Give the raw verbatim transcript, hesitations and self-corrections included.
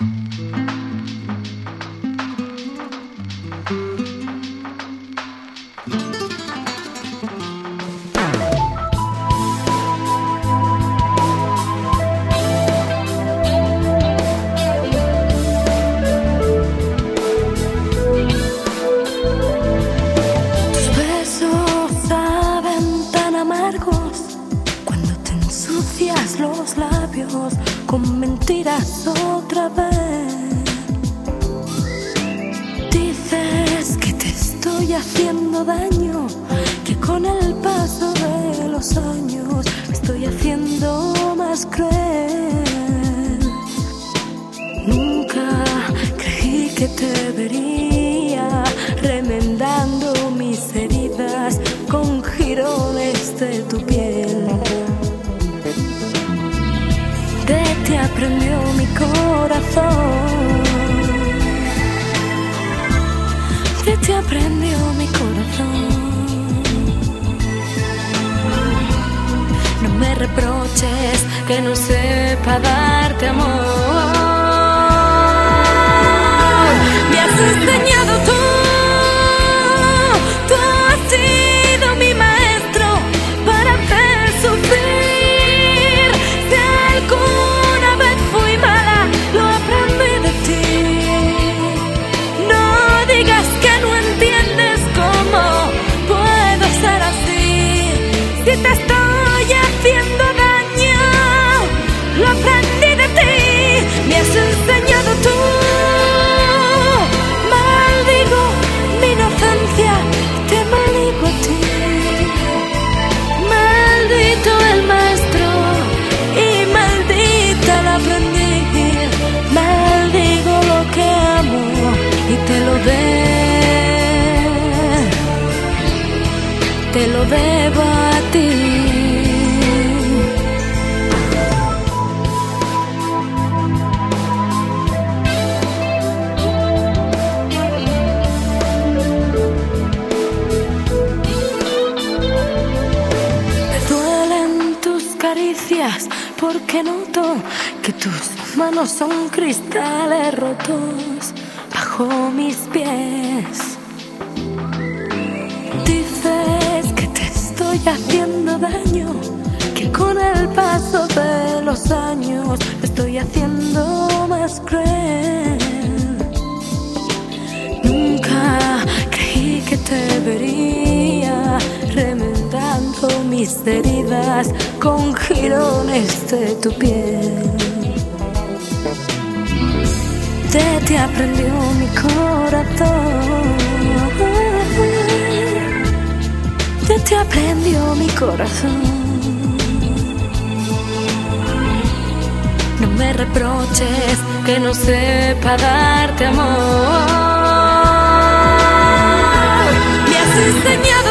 Los labios con mentiras otra vez. Dices que te estoy haciendo daño, que con el paso de los años me estoy haciendo más cruel. Nunca creí que te vería remendando mis heridas con jirones de tu piel. De ti aprendió mi corazón, de ti aprendió mi corazón. No me reproches que no sepa darte amor. Me has enseñado tú, tú has sido mi maestro para hacer sufrir. Si te estoy haciendo daño, lo aprendí de ti, me has enseñado tú. Maldigo mi inocencia, te maldigo a ti. Maldito el maestro y maldita la aprendiz. Maldigo lo que amo y te lo debo, te lo debo a ti. Me duelen tus caricias porque noto que tus manos son cristales rotos bajo mis pies. Estoy haciendo daño, que con el paso de los años me estoy haciendo más cruel. Nunca creí que te vería remendando mis heridas con jirones de tu piel. De ti aprendió mi corazón, de ti aprendió mi corazón. No me reproches que no sepa darte amor. Me has enseñado